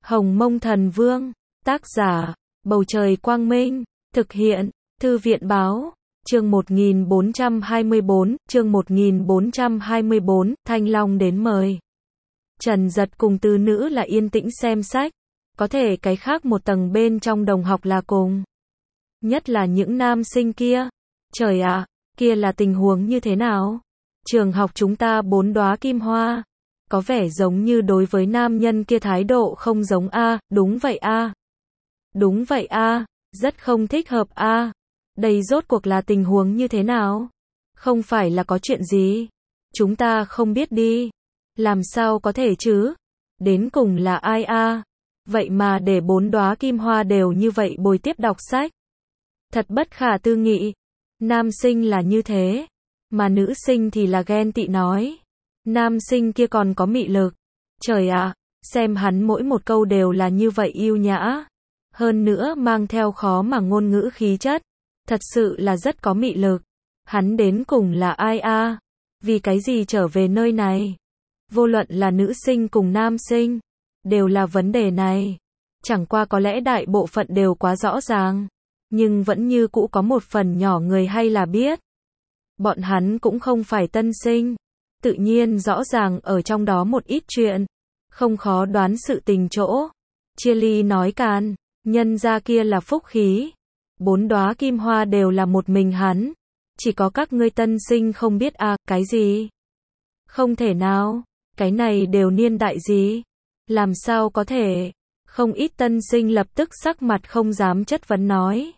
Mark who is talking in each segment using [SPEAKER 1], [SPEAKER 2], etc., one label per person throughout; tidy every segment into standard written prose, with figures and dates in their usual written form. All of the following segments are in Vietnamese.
[SPEAKER 1] Hồng Mông Thần Vương, tác giả, Bầu Trời Quang Minh, thực hiện, Thư viện Báo, chương 1424, Thanh Long đến mời. Trần Dật cùng tứ nữ là yên tĩnh xem sách, có thể cái khác một tầng bên trong đồng học là cùng. Nhất là những nam sinh kia. Trời ạ, kia là tình huống như thế nào? Trường học chúng ta 4 đóa kim hoa. Có vẻ giống như đối với nam nhân kia thái độ không giống a, đúng vậy a. Đúng vậy a, rất không thích hợp a. Đây rốt cuộc là tình huống như thế nào? Không phải là có chuyện gì? Chúng ta không biết đi. Làm sao có thể chứ? Đến cùng là ai a? Vậy mà để 4 đóa kim hoa đều như vậy bồi tiếp đọc sách. Thật bất khả tư nghị. Nam sinh là như thế, mà nữ sinh thì là ghen tị nói. Nam sinh kia còn có mị lực. Trời ạ, xem hắn mỗi một câu đều là như vậy yêu nhã. Hơn nữa mang theo khó mà ngôn ngữ khí chất. Thật sự là rất có mị lực. Hắn đến cùng là ai a? Vì cái gì trở về nơi này? Vô luận là nữ sinh cùng nam sinh, đều là vấn đề này. Chẳng qua có lẽ đại bộ phận đều quá rõ ràng. Nhưng vẫn như cũ có một phần nhỏ người hay là biết. Bọn hắn cũng không phải tân sinh. Tự nhiên rõ ràng ở trong đó một ít chuyện. Không khó đoán sự tình chỗ. Chia ly nói càn, nhân ra kia là phúc khí. 4 đóa kim hoa đều là một mình hắn. Chỉ có các ngươi tân sinh không biết à, cái gì? Không thể nào, cái này đều niên đại gì? Làm sao có thể? Không ít tân sinh lập tức sắc mặt không dám chất vấn nói.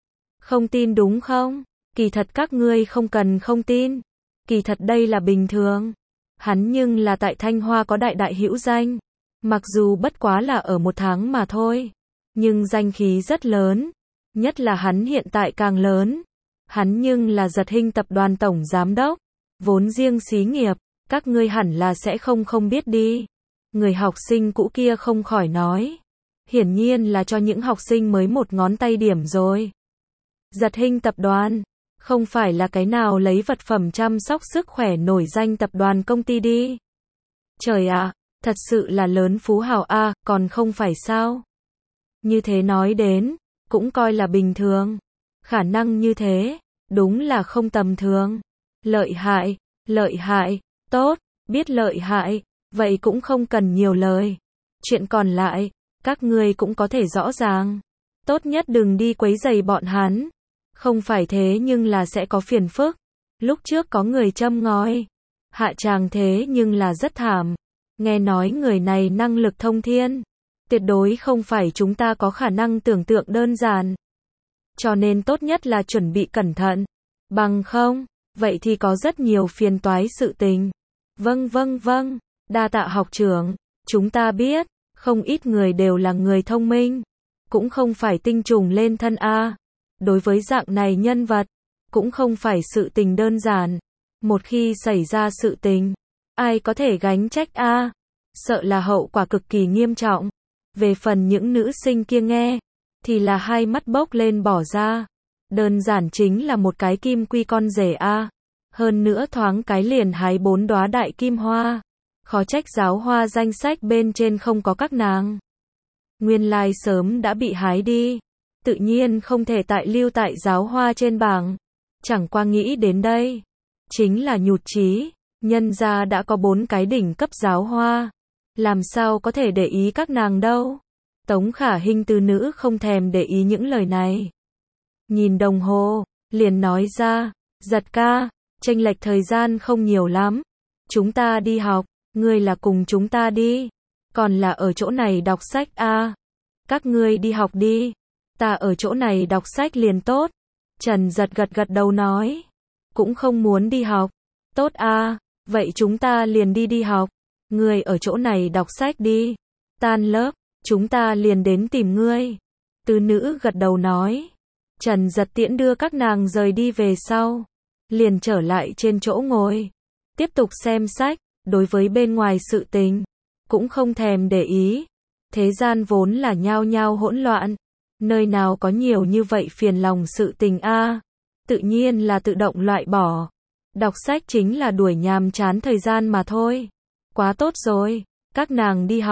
[SPEAKER 1] Không tin đúng không? Kỳ thật các ngươi không cần không tin. Kỳ thật đây là bình thường. Hắn nhưng là tại Thanh Hoa có đại hữu danh. Mặc dù bất quá là ở 1 tháng mà thôi. Nhưng danh khí rất lớn. Nhất là hắn hiện tại càng lớn. Hắn nhưng là Giật Hinh tập đoàn tổng giám đốc. Vốn riêng xí nghiệp. Các ngươi hẳn là sẽ không biết đi. Người học sinh cũ kia không khỏi nói. Hiển nhiên là cho những học sinh mới 1 ngón tay điểm rồi. Giật Hinh tập đoàn. Không phải là cái nào lấy vật phẩm chăm sóc sức khỏe nổi danh tập đoàn công ty đi. Trời ạ, thật sự là lớn phú hào a, còn không phải sao? Như thế nói đến, cũng coi là bình thường. Khả năng như thế, đúng là không tầm thường. Lợi hại, tốt, biết lợi hại, vậy cũng không cần nhiều lời. Chuyện còn lại, các ngươi cũng có thể rõ ràng. Tốt nhất đừng đi quấy rầy bọn hắn. Không phải thế nhưng là sẽ có phiền phức. Lúc trước có người châm ngòi. Hạ tràng thế nhưng là rất thảm. Nghe nói người này năng lực thông thiên. Tuyệt đối không phải chúng ta có khả năng tưởng tượng đơn giản. Cho nên tốt nhất là chuẩn bị cẩn thận. Bằng không, vậy thì có rất nhiều phiền toái sự tình. Vâng. Đa tạ học trưởng. Chúng ta biết, không ít người đều là người thông minh. Cũng không phải tinh trùng lên thân a. Đối với dạng này nhân vật, cũng không phải sự tình đơn giản. Một khi xảy ra sự tình, ai có thể gánh trách a? Sợ là hậu quả cực kỳ nghiêm trọng. Về phần những nữ sinh kia nghe, thì là hai mắt bốc lên bỏ ra. Đơn giản chính là một cái kim quy con rể a. Hơn nữa thoáng cái liền hái 4 đóa đại kim hoa. Khó trách giáo hoa danh sách bên trên không có các nàng. Nguyên lai sớm đã bị hái đi. Tự nhiên không thể lưu tại giáo hoa trên bảng. Chẳng qua nghĩ đến đây. Chính là nhụt chí. Nhân ra đã có 4 cái đỉnh cấp giáo hoa. Làm sao có thể để ý các nàng đâu. Tống Khả Hinh từ nữ không thèm để ý những lời này. Nhìn đồng hồ, liền nói ra. Giật ca, chênh lệch thời gian không nhiều lắm. Chúng ta đi học, ngươi là cùng chúng ta đi. Còn là ở chỗ này đọc sách a. Các ngươi đi học đi. Ta ở chỗ này đọc sách liền tốt. Trần Dật gật đầu nói. Cũng không muốn đi học. Tốt a, vậy chúng ta liền đi học. Ngươi ở chỗ này đọc sách đi. Tan lớp, chúng ta liền đến tìm ngươi. Tứ nữ gật đầu nói. Trần Dật tiễn đưa các nàng rời đi về sau. Liền trở lại trên chỗ ngồi. Tiếp tục xem sách, đối với bên ngoài sự tình. Cũng không thèm để ý. Thế gian vốn là nhao nhao hỗn loạn. Nơi nào có nhiều như vậy phiền lòng sự tình a? Tự nhiên là tự động loại bỏ. Đọc sách chính là đuổi nhàm chán thời gian mà thôi. Quá tốt rồi, các nàng đi học,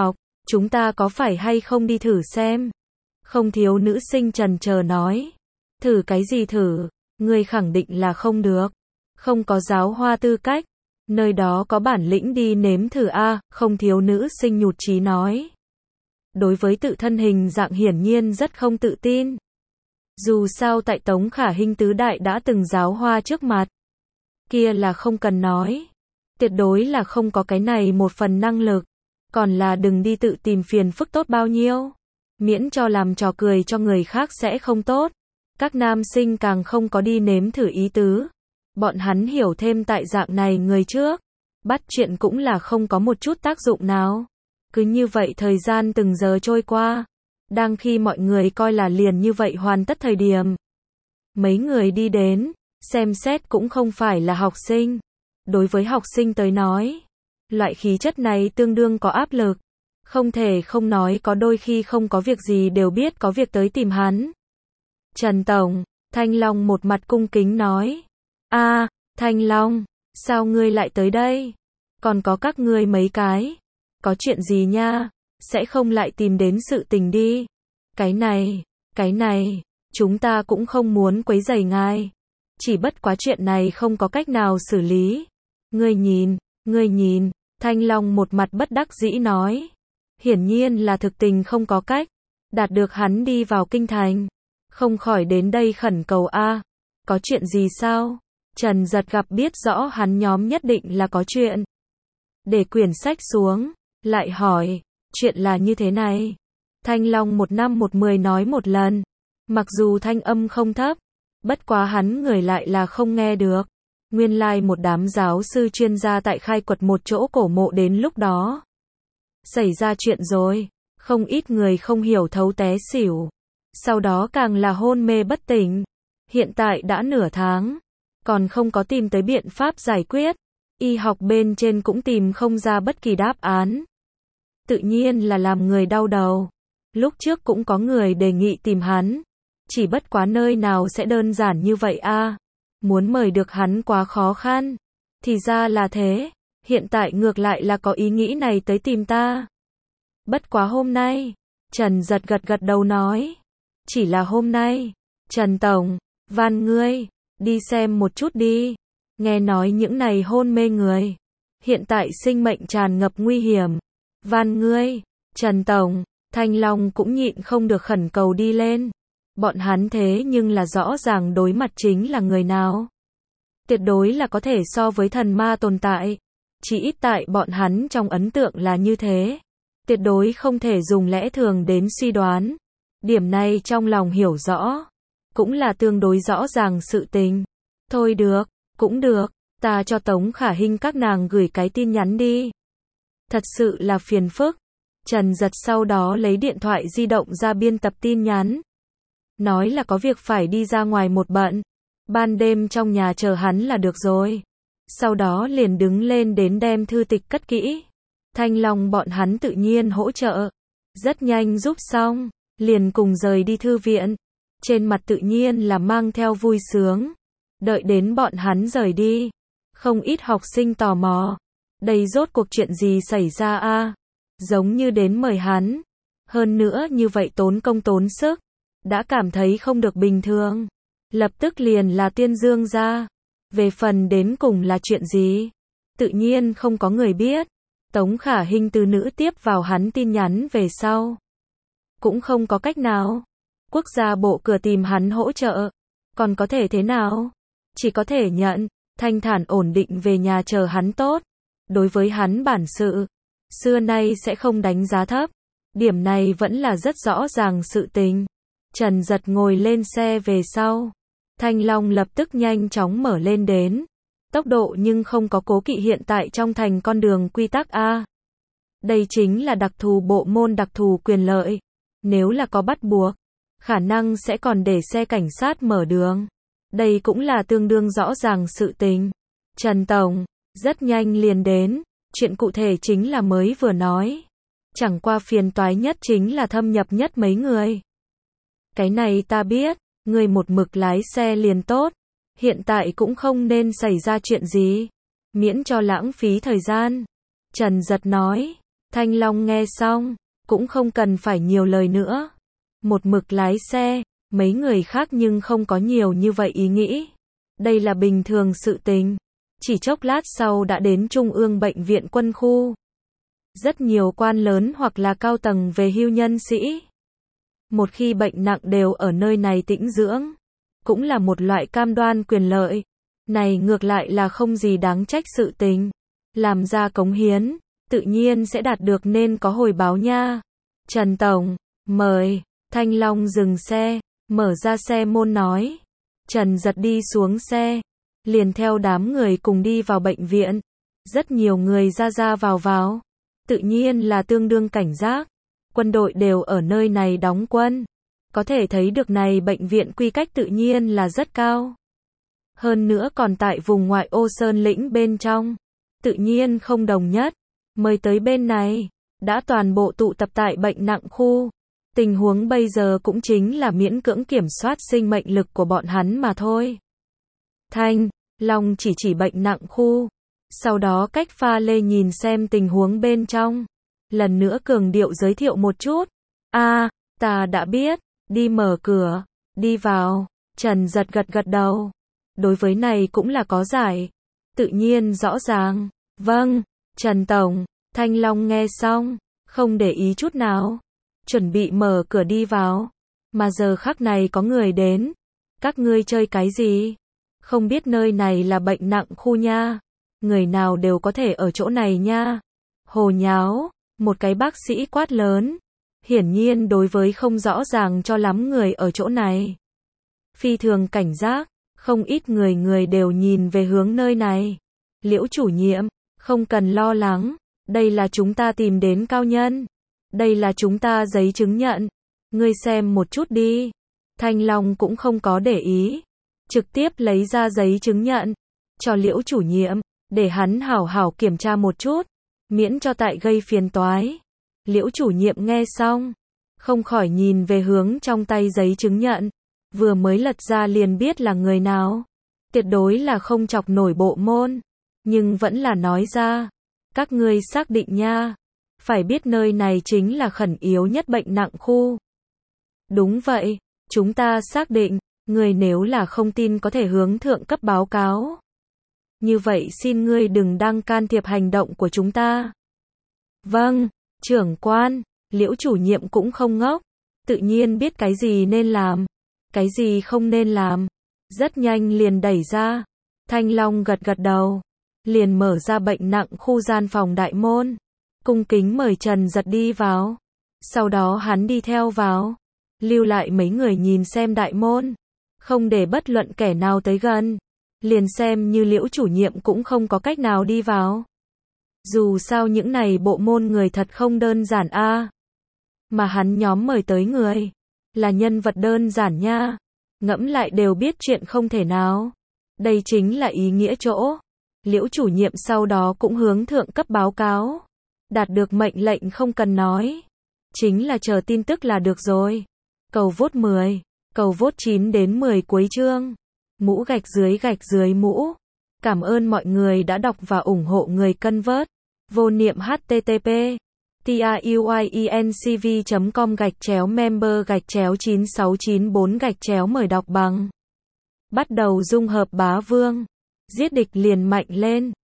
[SPEAKER 1] chúng ta có phải hay không đi thử xem? Không thiếu nữ sinh chần chờ nói. Thử cái gì thử? Ngươi khẳng định là không được. Không có giáo hoa tư cách. Nơi đó có bản lĩnh đi nếm thử a, không thiếu nữ sinh nhụt chí nói. Đối với tự thân hình dạng hiển nhiên rất không tự tin. Dù sao tại Tống Khả Hinh tứ đại đã từng giáo hoa trước mặt. Kia là không cần nói. Tuyệt đối là không có cái này một phần năng lực. Còn là đừng đi tự tìm phiền phức tốt bao nhiêu. Miễn cho làm trò cười cho người khác sẽ không tốt. Các nam sinh càng không có đi nếm thử ý tứ. Bọn hắn hiểu thêm tại dạng này người trước. Bắt chuyện cũng là không có một chút tác dụng nào. Cứ như vậy thời gian từng giờ trôi qua. Đang khi mọi người coi là liền như vậy hoàn tất thời điểm. Mấy người đi đến, xem xét cũng không phải là học sinh. Đối với học sinh tới nói, loại khí chất này tương đương có áp lực. Không thể không nói có đôi khi không có việc gì đều biết có việc tới tìm hắn. Trần Tổng, Thanh Long một mặt cung kính nói. Thanh Long, sao ngươi lại tới đây? Còn có các ngươi mấy cái. Có chuyện gì nha? Sẽ không lại tìm đến sự tình đi. Cái này, chúng ta cũng không muốn quấy rầy ngài. Chỉ bất quá chuyện này không có cách nào xử lý. Ngươi nhìn, Thanh Long một mặt bất đắc dĩ nói. Hiển nhiên là thực tình không có cách. Đạt được hắn đi vào kinh thành. Không khỏi đến đây khẩn cầu a. Có chuyện gì sao? Trần Giật gặp biết rõ hắn nhóm nhất định là có chuyện. Để quyển sách xuống, lại hỏi, chuyện là như thế này. Thanh Long 1/10 nói một lần. Mặc dù thanh âm không thấp, bất quá hắn người lại là không nghe được. Nguyên lai một đám giáo sư chuyên gia tại khai quật một chỗ cổ mộ đến lúc đó. Xảy ra chuyện rồi, không ít người không hiểu thấu té xỉu. Sau đó càng là hôn mê bất tỉnh. Hiện tại đã nửa tháng, còn không có tìm tới biện pháp giải quyết. Y học bên trên cũng tìm không ra bất kỳ đáp án. Tự nhiên là làm người đau đầu. Lúc trước cũng có người đề nghị tìm hắn. Chỉ bất quá nơi nào sẽ đơn giản như vậy a? Muốn mời được hắn quá khó khăn. Thì ra là thế. Hiện tại ngược lại là có ý nghĩ này tới tìm ta. Bất quá hôm nay. Trần Giật gật đầu nói. Chỉ là hôm nay. Trần Tổng, van ngươi, đi xem một chút đi. Nghe nói những này hôn mê người. Hiện tại sinh mệnh tràn ngập nguy hiểm. Van ngươi, Trần Tổng, Thanh Long cũng nhịn không được khẩn cầu đi lên. Bọn hắn thế nhưng là rõ ràng đối mặt chính là người nào. Tuyệt đối là có thể so với thần ma tồn tại. Chỉ ít tại bọn hắn trong ấn tượng là như thế. Tuyệt đối không thể dùng lẽ thường đến suy đoán. Điểm này trong lòng hiểu rõ. Cũng là tương đối rõ ràng sự tình. Thôi được, cũng được. Ta cho Tống Khả Hinh các nàng gửi cái tin nhắn đi. Thật sự là phiền phức. Trần Giật sau đó lấy điện thoại di động ra biên tập tin nhắn. Nói là có việc phải đi ra ngoài một bận. Ban đêm trong nhà chờ hắn là được rồi. Sau đó liền đứng lên đến đem thư tịch cất kỹ. Thanh Long bọn hắn tự nhiên hỗ trợ. Rất nhanh giúp xong. Liền cùng rời đi thư viện. Trên mặt tự nhiên là mang theo vui sướng. Đợi đến bọn hắn rời đi. Không ít học sinh tò mò. Đây rốt cuộc chuyện gì xảy ra a? Giống như đến mời hắn. Hơn nữa như vậy tốn công tốn sức. Đã cảm thấy không được bình thường. Lập tức liền là tuyên dương ra. Về phần đến cùng là chuyện gì? Tự nhiên không có người biết. Tống Khả Hinh từ nữ tiếp vào hắn tin nhắn về sau. Cũng không có cách nào. Quốc gia bộ cửa tìm hắn hỗ trợ. Còn có thể thế nào? Chỉ có thể nhận. Thanh thản ổn định về nhà chờ hắn tốt. Đối với hắn bản sự. Xưa nay sẽ không đánh giá thấp. Điểm này vẫn là rất rõ ràng sự tình. Trần Giật ngồi lên xe về sau. Thanh Long lập tức nhanh chóng mở lên đến. Tốc độ nhưng không có cố kỵ hiện tại trong thành con đường quy tắc A. Đây chính là đặc thù bộ môn đặc thù quyền lợi. Nếu là có bắt buộc, khả năng sẽ còn để xe cảnh sát mở đường. Đây cũng là tương đương rõ ràng sự tình. Trần Tổng, rất nhanh liền đến. Chuyện cụ thể chính là mới vừa nói. Chẳng qua phiền toái nhất chính là thâm nhập nhất mấy người. Cái này ta biết, người một mực lái xe liền tốt. Hiện tại cũng không nên xảy ra chuyện gì. Miễn cho lãng phí thời gian. Trần Giật nói. Thanh Long nghe xong. cũng không cần phải nhiều lời nữa. Một mực lái xe, mấy người khác nhưng không có nhiều như vậy ý nghĩ. Đây là bình thường sự tình. Chỉ chốc lát sau đã đến Trung ương Bệnh viện Quân khu. Rất nhiều quan lớn hoặc là cao tầng về hưu nhân sĩ. Một khi bệnh nặng đều ở nơi này tĩnh dưỡng. Cũng là một loại cam đoan quyền lợi. Này ngược lại là không gì đáng trách sự tình. Làm ra cống hiến, tự nhiên sẽ đạt được nên có hồi báo nha. Trần Tổng, mời. Thanh Long dừng xe, mở ra xe môn nói. Trần Giật đi xuống xe, liền theo đám người cùng đi vào bệnh viện. Rất nhiều người ra ra vào vào. Tự nhiên là tương đương cảnh giác. Quân đội đều ở nơi này đóng quân. Có thể thấy được này bệnh viện quy cách tự nhiên là rất cao. Hơn nữa còn tại vùng ngoại ô Sơn Lĩnh bên trong. Tự nhiên không đồng nhất. Mời tới bên này. Đã toàn bộ tụ tập tại bệnh nặng khu. Tình huống bây giờ cũng chính là miễn cưỡng kiểm soát sinh mệnh lực của bọn hắn mà thôi. Thanh Long chỉ bệnh nặng khu. Sau đó cách pha lê nhìn xem tình huống bên trong. Lần nữa cường điệu giới thiệu một chút. Ta đã biết. Đi mở cửa. Đi vào. Trần Giật gật đầu. Đối với này cũng là có giải. Tự nhiên rõ ràng. Vâng, Trần Tổng. Thanh Long nghe xong. Không để ý chút nào. Chuẩn bị mở cửa đi vào. Mà giờ khắc này có người đến. Các ngươi chơi cái gì? Không biết nơi này là bệnh nặng khu nha. Người nào đều có thể ở chỗ này nha. Hồ nháo. Một cái bác sĩ quát lớn. Hiển nhiên đối với không rõ ràng cho lắm người ở chỗ này. Phi thường cảnh giác. Không ít người đều nhìn về hướng nơi này. Liễu chủ nhiệm, không cần lo lắng. Đây là chúng ta tìm đến cao nhân. Đây là chúng ta giấy chứng nhận. Ngươi xem một chút đi. Thanh Long cũng không có để ý. Trực tiếp lấy ra giấy chứng nhận. Cho Liễu chủ nhiệm. Để hắn hảo hảo kiểm tra một chút. Miễn cho tại gây phiền toái. Liễu chủ nhiệm nghe xong. Không khỏi nhìn về hướng trong tay giấy chứng nhận. Vừa mới lật ra liền biết là người nào. Tuyệt đối là không chọc nổi bộ môn. Nhưng vẫn là nói ra. Các ngươi xác định nha. Phải biết nơi này chính là khẩn yếu nhất bệnh nặng khu. Đúng vậy. Chúng ta xác định. Ngươi nếu là không tin có thể hướng thượng cấp báo cáo. Như vậy xin ngươi đừng đang can thiệp hành động của chúng ta. Vâng, trưởng quan. Liễu chủ nhiệm cũng không ngốc. Tự nhiên biết cái gì nên làm. Cái gì không nên làm. Rất nhanh liền đẩy ra. Thanh Long gật đầu. Liền mở ra bệnh nặng khu gian phòng đại môn. Cung kính mời Trần Giật đi vào. Sau đó hắn đi theo vào. Lưu lại mấy người nhìn xem đại môn. Không để bất luận kẻ nào tới gần. Liền xem như Liễu chủ nhiệm cũng không có cách nào đi vào. Dù sao những này bộ môn người thật không đơn giản a. Mà hắn nhóm mời tới người. Là nhân vật đơn giản nha. Ngẫm lại đều biết chuyện không thể nào. Đây chính là ý nghĩa chỗ. Liễu chủ nhiệm sau đó cũng hướng thượng cấp báo cáo. Đạt được mệnh lệnh không cần nói. Chính là chờ tin tức là được rồi. Cầu vote 10. Cầu vote 9 đến 10 cuối chương. Mũ gạch dưới mũ. Cảm ơn mọi người đã đọc và ủng hộ người cân vớt. Vô niệm http truyencv.com/member/9694 mời đọc bằng. Bắt đầu dung hợp bá vương. Giết địch liền mạnh lên.